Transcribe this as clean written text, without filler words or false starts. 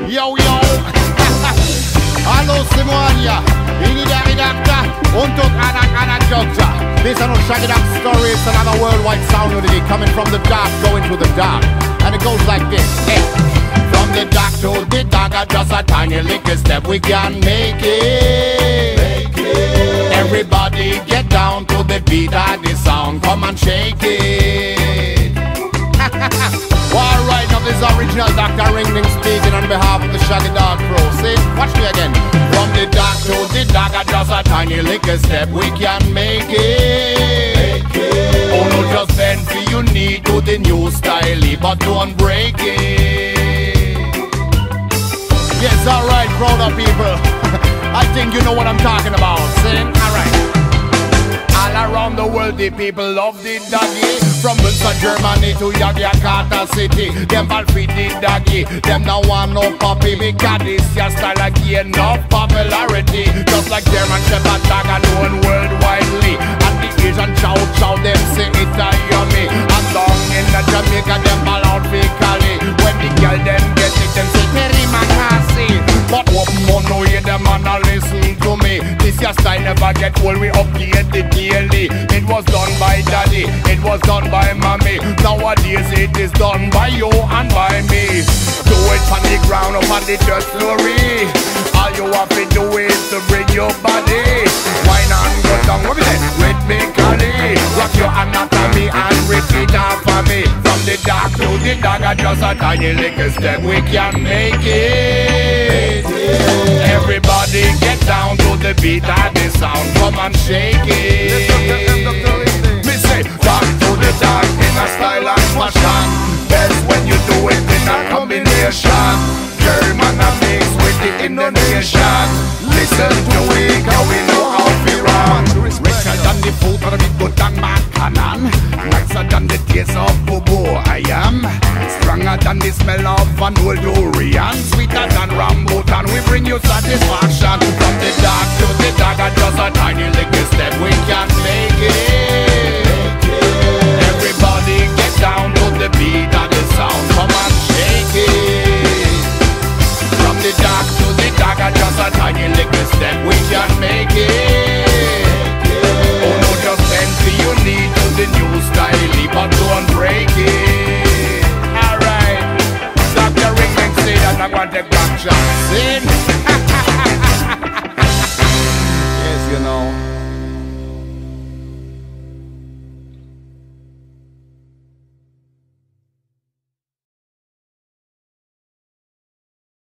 Yo, yo. Hallo Simonia, Inidari Doctor, Untot Anak Jogja. This is no Shaggy Dog story, it's another worldwide sound unity coming from the dark, going to the dark. And it goes like this, hey. From the dark to the dagger, just a tiny little step, we can make it. Everybody get down to the beat of the sound, come and shake it. Alright, now this is original Dr. Ringling speaking on behalf of the Shaggy Dog Crew. See, watch me again. From the dark to the dagger, just a tiny little step, we can make it. Oh no, just bend for you need to the new style, but don't break it. Yes, alright, crowd of people. I think you know what I'm talking about. See, alright. All around the world, the people love the doggy. From Münster, Germany to Yogyakarta City, them all feed the doggy. Them now want no puppy because this your style again enough popularity. Just like German Shepherd dog are known worldwidely. And the Asian Chow Chow, them say it's a yummy. And down in the Jamaica, them ball out physically. When the girl them get it, them say Terry Makasi. But what more no hear them and a listen to me. This your style never get old, we update it daily. It was done by daddy, it was done by mommy. Nowadays it is done by you and by me. Do it on the ground up on the church glory. All you have to do is to bring your body. Wine and go down, what is it? Rhythmically. Rock your anatomy and repeat after me. From the dark to the dagger, just a tiny little step, we can make it. Everybody get down to the beat of the sound, come and shake it. Me say, dark to the dark in a style and fashion. Best when you do it in a combination. German and mix with the Indonesian. Listen to it, how we know how we run. Richer than the food or the good than makanan. Nicer than the taste of bobo I am. Stronger than the smell of an old durian. Sweeter than rambutan, we bring you satisfaction. From the dark to the dagger, just a tiny little step, we can make it. Everybody get down to the beat of the sound, come and shake it. From the dark to the dagger, just a tiny little step, we can make it. Oh no, just bend for you need to the new style, but don't break it. Alright, Dr. Ringling say that I'm going to take back shots.